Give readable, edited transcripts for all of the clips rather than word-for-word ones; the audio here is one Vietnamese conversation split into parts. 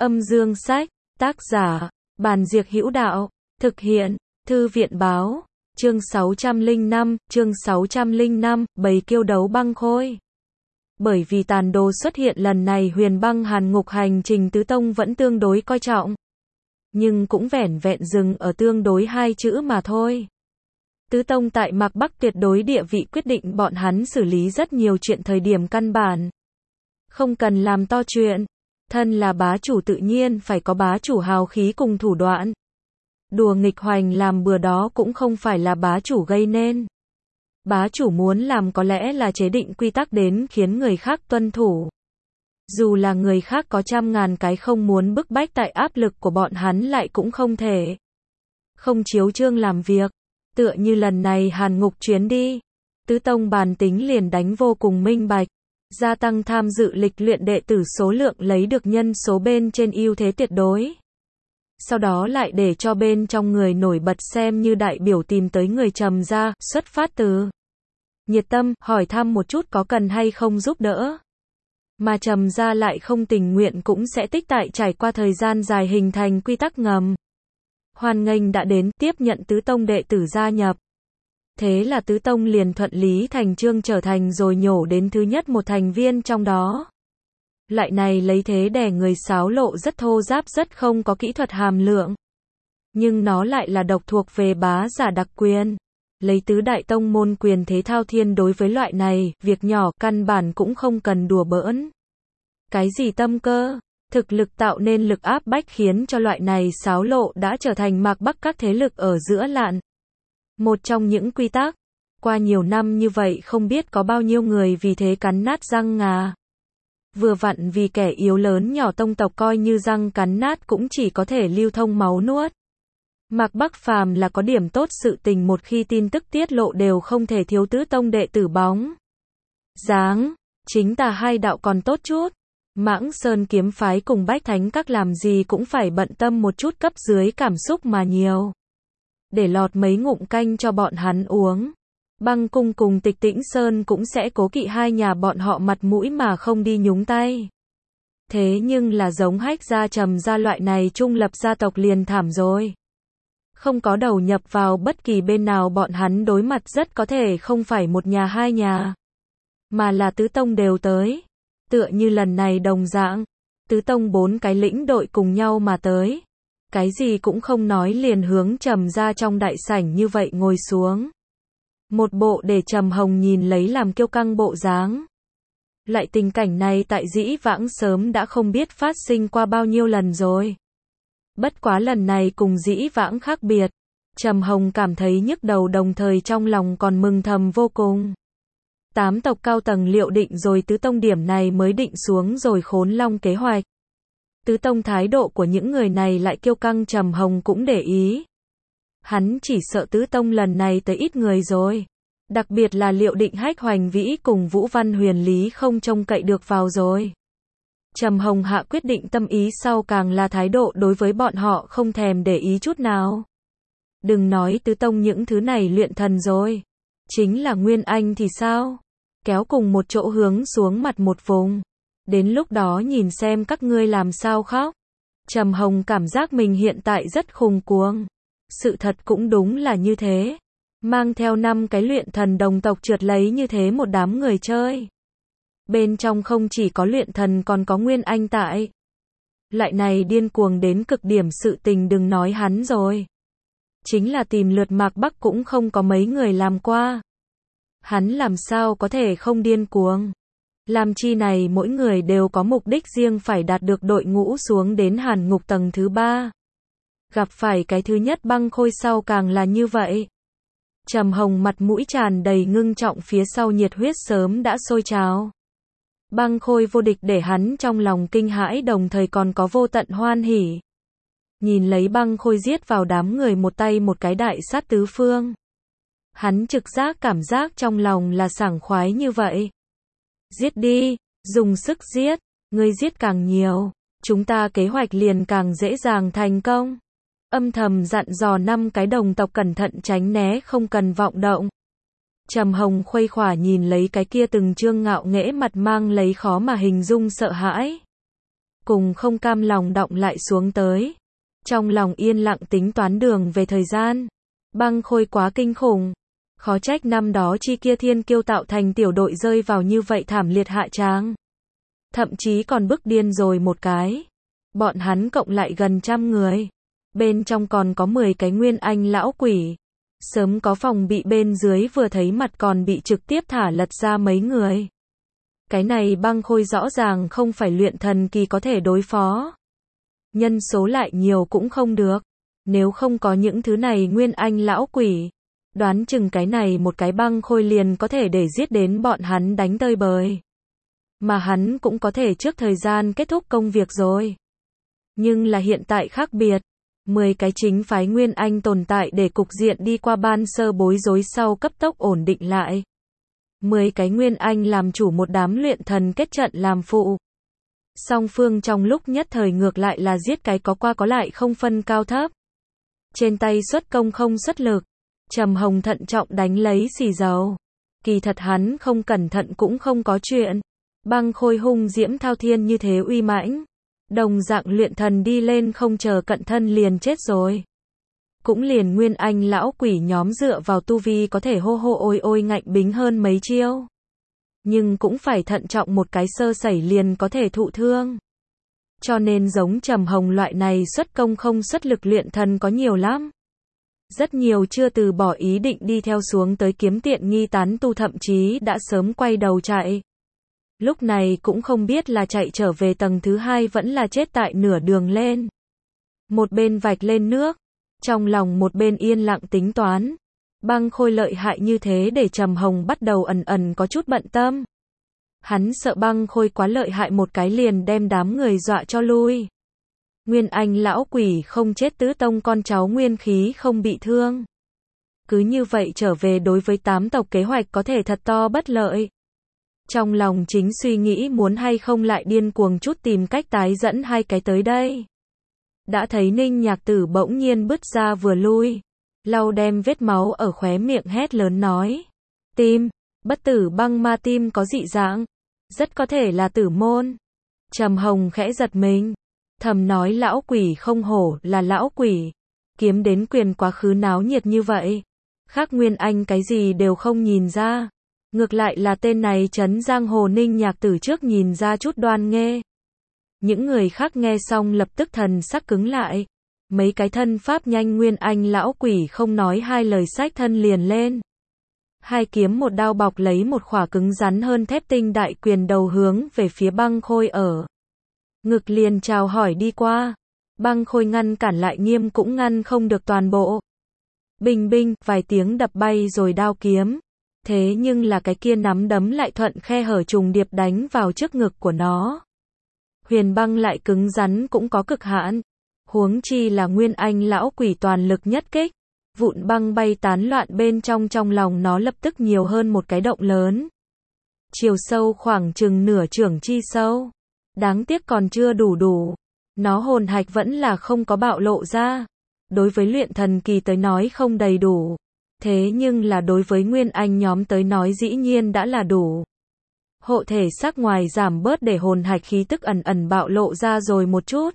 Âm dương sách, tác giả, Bàn Diệc Hữu Đạo, thực hiện, Thư viện báo, chương 605, bầy kiêu đấu băng khôi. Bởi vì tàn đồ xuất hiện lần này Huyền Băng Hàn Ngục hành trình Tứ Tông vẫn tương đối coi trọng. Nhưng cũng vẻn vẹn dừng ở tương đối hai chữ mà thôi. Tứ Tông tại Mạc Bắc tuyệt đối địa vị quyết định bọn hắn xử lý rất nhiều chuyện thời điểm căn bản. Không cần làm to chuyện. Thân là bá chủ tự nhiên phải có bá chủ hào khí cùng thủ đoạn. Đùa nghịch hoành làm bừa đó cũng không phải là bá chủ gây nên. Bá chủ muốn làm có lẽ là chế định quy tắc đến khiến người khác tuân thủ. Dù là người khác có trăm ngàn cái không muốn bức bách tại áp lực của bọn hắn lại cũng không thể. Không chiếu chương làm việc. Tựa như lần này Hàn Ngục chuyến đi. Tứ Tông bàn tính liền đánh vô cùng minh bạch. Gia tăng tham dự lịch luyện đệ tử số lượng lấy được nhân số bên trên ưu thế tuyệt đối. Sau đó lại để cho bên trong người nổi bật xem như đại biểu tìm tới người Trầm gia, xuất phát từ nhiệt tâm, hỏi thăm một chút có cần hay không giúp đỡ. Mà Trầm gia lại không tình nguyện cũng sẽ tích tại trải qua thời gian dài hình thành quy tắc ngầm. Hoan nghênh đã đến, tiếp nhận Tứ Tông đệ tử gia nhập. Thế là Tứ Tông liền thuận lý thành chương trở thành rồi nhổ đến thứ nhất một thành viên trong đó. Loại này lấy thế đè người xáo lộ rất thô ráp rất không có kỹ thuật hàm lượng. Nhưng nó lại là độc thuộc về bá giả đặc quyền. Lấy tứ đại tông môn quyền thế thao thiên đối với loại này, việc nhỏ căn bản cũng không cần đùa bỡn. Cái gì tâm cơ, thực lực tạo nên lực áp bách khiến cho loại này xáo lộ đã trở thành Mạc Bắc các thế lực ở giữa lạn. Một trong những quy tắc, qua nhiều năm như vậy không biết có bao nhiêu người vì thế cắn nát răng ngà. Vừa vặn vì kẻ yếu lớn nhỏ tông tộc coi như răng cắn nát cũng chỉ có thể lưu thông máu nuốt. Mạc Bắc phàm là có điểm tốt sự tình một khi tin tức tiết lộ đều không thể thiếu Tứ Tông đệ tử bóng dáng, chính tà hai đạo còn tốt chút. Mãng Sơn kiếm phái cùng Bách Thánh các làm gì cũng phải bận tâm một chút cấp dưới cảm xúc mà nhiều. Để lọt mấy ngụm canh cho bọn hắn uống. Băng Cung cùng Tịch Tĩnh Sơn cũng sẽ cố kỵ hai nhà bọn họ mặt mũi mà không đi nhúng tay. Thế nhưng là giống Hách gia Trầm gia loại này trung lập gia tộc liền thảm rồi. Không có đầu nhập vào bất kỳ bên nào bọn hắn đối mặt rất có thể không phải một nhà hai nhà. Mà là Tứ Tông đều tới. Tựa như lần này đồng dạng. Tứ Tông 4 cái lĩnh đội cùng nhau mà tới. Cái gì cũng không nói liền hướng Trầm gia trong đại sảnh như vậy ngồi xuống. Một bộ để Trầm Hồng nhìn lấy làm kiêu căng bộ dáng. Lại tình cảnh này tại dĩ vãng sớm đã không biết phát sinh qua bao nhiêu lần rồi. Bất quá lần này cùng dĩ vãng khác biệt. Trầm Hồng cảm thấy nhức đầu đồng thời trong lòng còn mừng thầm vô cùng. 8 tộc cao tầng liệu định rồi Tứ Tông điểm này mới định xuống rồi Khốn Long kế hoạch. Tứ Tông thái độ của những người này lại kiêu căng Trầm Hồng cũng để ý. Hắn chỉ sợ Tứ Tông lần này tới ít người rồi. Đặc biệt là liệu định Hách Hoành Vĩ cùng Vũ Văn Huyền Lý không trông cậy được vào rồi. Trầm Hồng hạ quyết định tâm ý sau càng là thái độ đối với bọn họ không thèm để ý chút nào. Đừng nói Tứ Tông những thứ này luyện thần rồi. Chính là Nguyên Anh thì sao? Kéo cùng một chỗ hướng xuống mặt một vùng. Đến lúc đó nhìn xem các ngươi làm sao khóc. Trầm Hồng cảm giác mình hiện tại rất khùng cuồng. Sự thật cũng đúng là như thế. Mang theo 5 cái luyện thần đồng tộc trượt lấy như thế một đám người chơi. Bên trong không chỉ có luyện thần còn có Nguyên Anh tại. Loại này điên cuồng đến cực điểm sự tình đừng nói hắn rồi. Chính là tìm lượt Mạc Bắc cũng không có mấy người làm qua. Hắn làm sao có thể không điên cuồng. Làm chi này mỗi người đều có mục đích riêng phải đạt được đội ngũ xuống đến Hàn Ngục tầng thứ 3. Gặp phải cái thứ nhất băng khôi sau càng là như vậy. Trầm Hồng mặt mũi tràn đầy ngưng trọng phía sau nhiệt huyết sớm đã sôi trào. Băng khôi vô địch để hắn trong lòng kinh hãi đồng thời còn có vô tận hoan hỉ. Nhìn lấy băng khôi giết vào đám người một tay một cái đại sát tứ phương. Hắn trực giác cảm giác trong lòng là sảng khoái như vậy. Giết đi, dùng sức giết, ngươi giết càng nhiều, chúng ta kế hoạch liền càng dễ dàng thành công. Âm thầm dặn dò 5 cái đồng tộc cẩn thận tránh né không cần vọng động. Trầm Hồng khuây khỏa nhìn lấy cái kia từng trương ngạo nghễ mặt mang lấy khó mà hình dung sợ hãi. cùng không cam lòng đọng lại xuống tới. Trong lòng yên lặng tính toán đường về thời gian. Băng Khôi quá kinh khủng. Khó trách năm đó chi kia thiên kiêu tạo thành tiểu đội rơi vào như vậy thảm liệt hạ tràng. Thậm chí còn bức điên rồi một cái. Bọn hắn cộng lại gần 100 người. Bên trong còn có 10 cái nguyên anh lão quỷ. Sớm có phòng bị bên dưới vừa thấy mặt còn bị trực tiếp thả lật ra mấy người. Cái này Băng Khôi rõ ràng không phải luyện thần kỳ có thể đối phó. Nhân số lại nhiều cũng không được. Nếu không có những thứ này nguyên anh lão quỷ, đoán chừng cái này một cái Băng Khôi liền có thể để giết đến bọn hắn đánh tơi bời. Mà hắn cũng có thể trước thời gian kết thúc công việc rồi. Nhưng là hiện tại khác biệt. 10 cái chính phái nguyên anh tồn tại để cục diện đi qua ban sơ bối rối sau cấp tốc ổn định lại. 10 cái nguyên anh làm chủ một đám luyện thần kết trận làm phụ. Song phương trong lúc nhất thời ngược lại là giết cái có qua có lại không phân cao thấp. Trên tay xuất công không xuất lực. Trầm Hồng thận trọng đánh lấy xì dầu. Kỳ thật hắn không cẩn thận cũng không có chuyện. Băng Khôi hung diễm thao thiên như thế uy mãnh. Đồng dạng luyện thần đi lên không chờ cận thân liền chết rồi. Cũng liền nguyên anh lão quỷ nhóm dựa vào tu vi có thể hô hô ôi ôi ngạnh bính hơn mấy chiêu. Nhưng cũng phải thận trọng một cái sơ sẩy liền có thể thụ thương. Cho nên giống Trầm Hồng loại này xuất công không xuất lực luyện thần có nhiều lắm. Rất nhiều chưa từ bỏ ý định đi theo xuống tới kiếm tiện nghi tán tu thậm chí đã sớm quay đầu chạy. Lúc này cũng không biết là chạy trở về tầng thứ 2 vẫn là chết tại nửa đường lên. Một bên vạch lên nước, trong lòng một bên yên lặng tính toán. Băng Khôi lợi hại như thế để Trầm Hồng bắt đầu ẩn ẩn có chút bận tâm. Hắn sợ Băng Khôi quá lợi hại một cái liền đem đám người dọa cho lui. Nguyên anh lão quỷ không chết tứ tông con cháu nguyên khí không bị thương. Cứ như vậy trở về đối với 8 tộc kế hoạch có thể thật to bất lợi. Trong lòng chính suy nghĩ muốn hay không lại điên cuồng chút tìm cách tái dẫn hai cái tới đây. Đã thấy Ninh Nhạc Tử bỗng nhiên bứt ra vừa lui. Lau đem vết máu ở khóe miệng hét lớn nói. Tim, bất tử băng ma tim có dị dạng. Rất có thể là tử môn. Trầm Hồng khẽ giật mình. Thầm nói lão quỷ không hổ là lão quỷ. Kiếm đến quyền quá khứ náo nhiệt như vậy. Khác nguyên anh cái gì đều không nhìn ra. Ngược lại là tên này trấn giang hồ Ninh Nhạc Tử trước nhìn ra chút đoan nghê. Những người khác nghe xong lập tức thần sắc cứng lại. Mấy cái thân pháp nhanh nguyên anh lão quỷ không nói hai lời xách thân liền lên. Hai kiếm một đao bọc lấy một khỏa cứng rắn hơn thép tinh đại quyền đầu hướng về phía Băng Khôi ở. Ngực liền chào hỏi đi qua. Băng Khôi ngăn cản lại nghiêm cũng ngăn không được toàn bộ. Bình binh, vài tiếng đập bay rồi đao kiếm. Thế nhưng là cái kia nắm đấm lại thuận khe hở trùng điệp đánh vào trước ngực của nó. Huyền băng lại cứng rắn cũng có cực hạn. Huống chi là nguyên anh lão quỷ toàn lực nhất kích. Vụn băng bay tán loạn bên trong lòng nó lập tức nhiều hơn một cái động lớn. Chiều sâu khoảng chừng nửa chưởng chi sâu. Đáng tiếc còn chưa đủ. Nó hồn hạch vẫn là không có bạo lộ ra. Đối với luyện thần kỳ tới nói không đầy đủ. Thế nhưng là đối với nguyên anh nhóm tới nói dĩ nhiên đã là đủ. Hộ thể sắc ngoài giảm bớt để hồn hạch khí tức ẩn ẩn bạo lộ ra rồi một chút.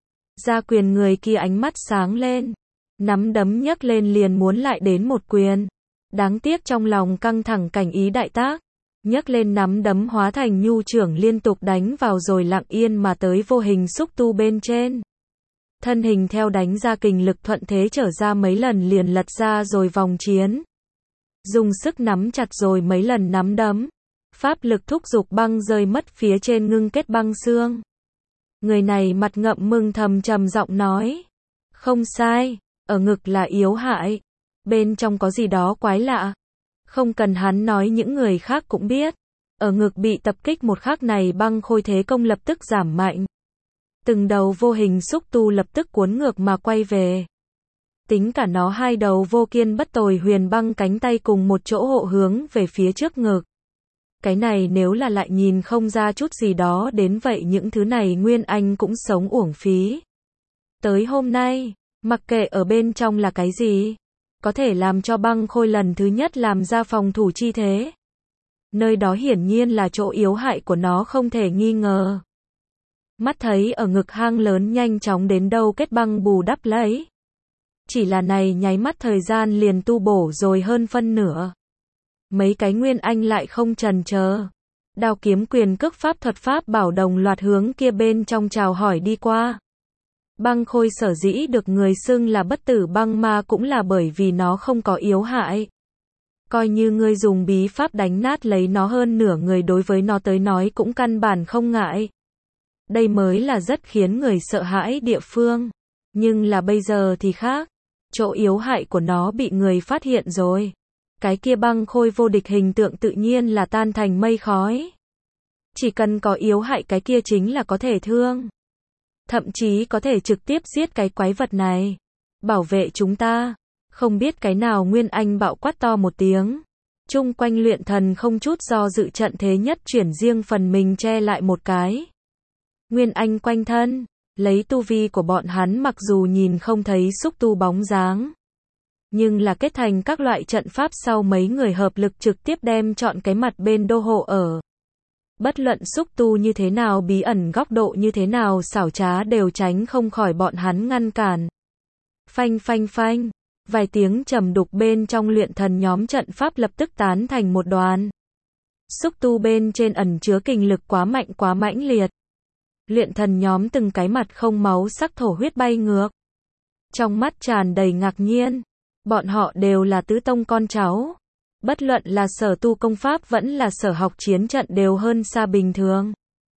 Ra quyền người kia ánh mắt sáng lên. Nắm đấm nhấc lên liền muốn lại đến một quyền. Đáng tiếc trong lòng căng thẳng cảnh ý đại tác. Nhấc lên nắm đấm hóa thành nhu trưởng liên tục đánh vào rồi lặng yên mà tới vô hình xúc tu bên trên. Thân hình theo đánh ra kình lực thuận thế trở ra mấy lần liền lật ra rồi vòng chiến. Dùng sức nắm chặt rồi mấy lần nắm đấm. Pháp lực thúc giục băng rơi mất phía trên ngưng kết băng xương. Người này mặt ngậm mừng thầm trầm giọng nói. Không sai, ở ngực là yếu hại. Bên trong có gì đó quái lạ. Không cần hắn nói những người khác cũng biết. Ở ngực bị tập kích một khắc này Băng Khôi thế công lập tức giảm mạnh. Từng đầu vô hình xúc tu lập tức cuốn ngược mà quay về. Tính cả nó hai đầu vô kiên bất tồi huyền băng cánh tay cùng một chỗ hộ hướng về phía trước ngực. Cái này nếu là lại nhìn không ra chút gì đó đến vậy những thứ này nguyên anh cũng sống uổng phí. Tới hôm nay, mặc kệ ở bên trong là cái gì, có thể làm cho Băng Khôi lần thứ nhất làm ra phòng thủ chi thế. Nơi đó hiển nhiên là chỗ yếu hại của nó không thể nghi ngờ. Mắt thấy ở ngực hang lớn nhanh chóng đến đâu kết băng bù đắp lấy. Chỉ là này nháy mắt thời gian liền tu bổ rồi hơn phân nửa. Mấy cái Nguyên Anh lại không chần chờ. Đao kiếm quyền cước pháp thuật pháp bảo đồng loạt hướng kia bên trong chào hỏi đi qua. Băng khôi sở dĩ được người xưng là bất tử băng ma cũng là bởi vì nó không có yếu hại. Coi như ngươi dùng bí pháp đánh nát lấy nó hơn nửa người đối với nó tới nói cũng căn bản không ngại. Đây mới là rất khiến người sợ hãi địa phương. Nhưng là bây giờ thì khác. Chỗ yếu hại của nó bị người phát hiện rồi. Cái kia băng khôi vô địch hình tượng tự nhiên là tan thành mây khói. Chỉ cần có yếu hại cái kia chính là có thể thương. Thậm chí có thể trực tiếp giết cái quái vật này. Bảo vệ chúng ta. Không biết cái nào Nguyên Anh bạo quát to một tiếng. Chung quanh luyện thần không chút do dự trận thế nhất chuyển riêng phần mình che lại một cái. Nguyên Anh quanh thân. Lấy tu vi của bọn hắn mặc dù nhìn không thấy xúc tu bóng dáng. Nhưng là kết thành các loại trận pháp sau mấy người hợp lực trực tiếp đem chọn cái mặt bên đô hộ ở. Bất luận xúc tu như thế nào bí ẩn góc độ như thế nào xảo trá đều tránh không khỏi bọn hắn ngăn cản. Phanh phanh phanh. Vài tiếng trầm đục bên trong luyện thần nhóm trận pháp lập tức tán thành một đoàn. Xúc tu bên trên ẩn chứa kình lực quá mạnh quá mãnh liệt. Luyện thần nhóm từng cái mặt không máu sắc thổ huyết bay ngược. Trong mắt tràn đầy ngạc nhiên. Bọn họ đều là tứ tông con cháu. Bất luận là sở tu công pháp vẫn là sở học chiến trận đều hơn xa bình thường.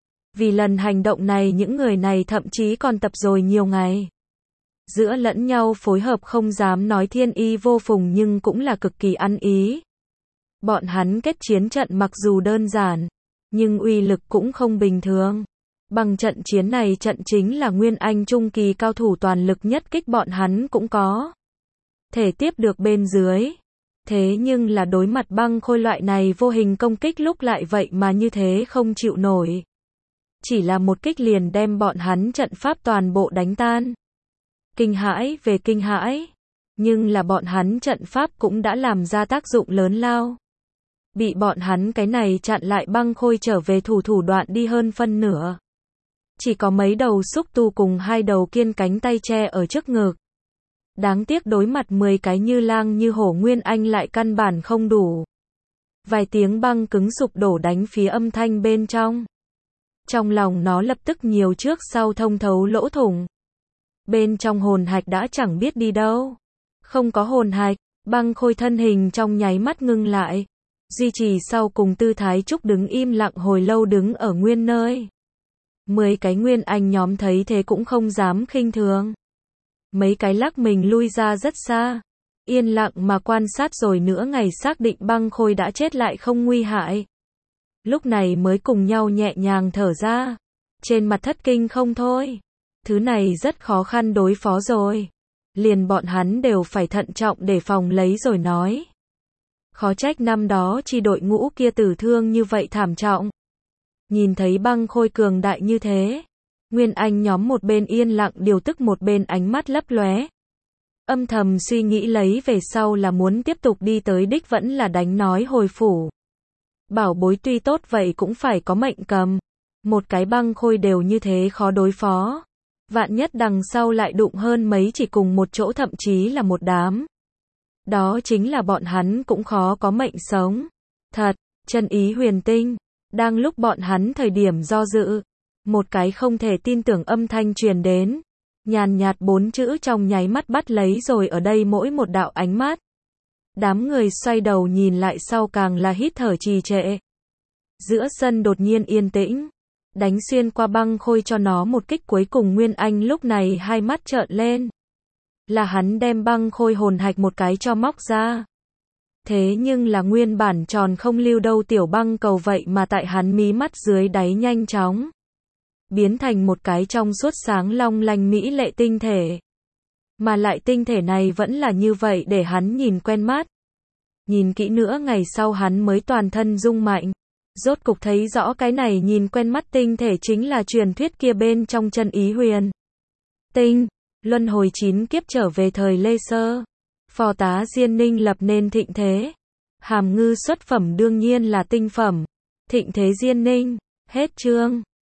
Vì lần hành động này những người này thậm chí còn tập rồi nhiều ngày. Giữa lẫn nhau phối hợp không dám nói thiên y vô phùng nhưng cũng là cực kỳ ăn ý. Bọn hắn kết chiến trận mặc dù đơn giản, nhưng uy lực cũng không bình thường. Bằng trận chiến này trận chính là Nguyên Anh trung kỳ cao thủ toàn lực nhất kích bọn hắn cũng có thể tiếp được bên dưới. Thế nhưng là đối mặt băng khôi loại này vô hình công kích lúc lại vậy mà như thế không chịu nổi. Chỉ là một kích liền đem bọn hắn trận pháp toàn bộ đánh tan. Kinh hãi về kinh hãi. Nhưng là bọn hắn trận pháp cũng đã làm ra tác dụng lớn lao. Bị bọn hắn cái này chặn lại băng khôi trở về thủ đoạn đi hơn phân nửa. Chỉ có mấy đầu xúc tu cùng hai đầu kiên cánh tay che ở trước ngực. Đáng tiếc đối mặt 10 cái như lang như hổ Nguyên Anh lại căn bản không đủ. Vài tiếng băng cứng sụp đổ đánh phía âm thanh bên trong. Trong lòng nó lập tức nhiều trước sau thông thấu lỗ thủng. Bên trong hồn hạch đã chẳng biết đi đâu. Không có hồn hạch, băng khôi thân hình trong nháy mắt ngưng lại. Duy trì sau cùng tư thái trúc đứng im lặng hồi lâu đứng ở nguyên nơi. 10 cái Nguyên Anh nhóm thấy thế cũng không dám khinh thường. Mấy cái lắc mình lui ra rất xa. Yên lặng mà quan sát rồi nửa ngày xác định băng khôi đã chết lại không nguy hại. Lúc này mới cùng nhau nhẹ nhàng thở ra. Trên mặt thất kinh không thôi. Thứ này rất khó khăn đối phó rồi. Liền bọn hắn đều phải thận trọng để phòng lấy rồi nói. Khó trách năm đó chi đội ngũ kia tử thương như vậy thảm trọng. Nhìn thấy băng khôi cường đại như thế. Nguyên Anh nhóm một bên yên lặng điều tức một bên ánh mắt lấp lóe. Âm thầm suy nghĩ lấy về sau là muốn tiếp tục đi tới đích vẫn là đánh nói hồi phủ. Bảo bối tuy tốt vậy cũng phải có mệnh cầm. Một cái băng khôi đều như thế khó đối phó. Vạn nhất đằng sau lại đụng hơn mấy chỉ cùng một chỗ thậm chí là một đám. Đó chính là bọn hắn cũng khó có mệnh sống. Thật, chân ý huyền tinh. Đang lúc bọn hắn thời điểm do dự. Một cái không thể tin tưởng âm thanh truyền đến. Nhàn nhạt 4 chữ trong nháy mắt bắt lấy rồi ở đây mỗi một đạo ánh mắt. Đám người xoay đầu nhìn lại sau càng là hít thở trì trệ. Giữa sân đột nhiên yên tĩnh. Đánh xuyên qua băng khôi cho nó một kích cuối cùng Nguyên Anh lúc này hai mắt trợn lên. Là hắn đem băng khôi hồn hạch một cái cho móc ra. Thế nhưng là nguyên bản tròn không lưu đâu tiểu băng cầu vậy mà tại hắn mí mắt dưới đáy nhanh chóng. Biến thành một cái trong suốt sáng long lanh mỹ lệ tinh thể. Mà lại tinh thể này vẫn là như vậy để hắn nhìn quen mắt. Nhìn kỹ nữa ngày sau hắn mới toàn thân rung mạnh. Rốt cục thấy rõ cái này nhìn quen mắt tinh thể chính là truyền thuyết kia bên trong chân ý huyền. Tinh, luân hồi 9 kiếp trở về thời Lê Sơ. Phò tá Diên Ninh lập nên thịnh thế. Hàm ngư xuất phẩm đương nhiên là tinh phẩm. Thịnh thế Diên Ninh, hết chương.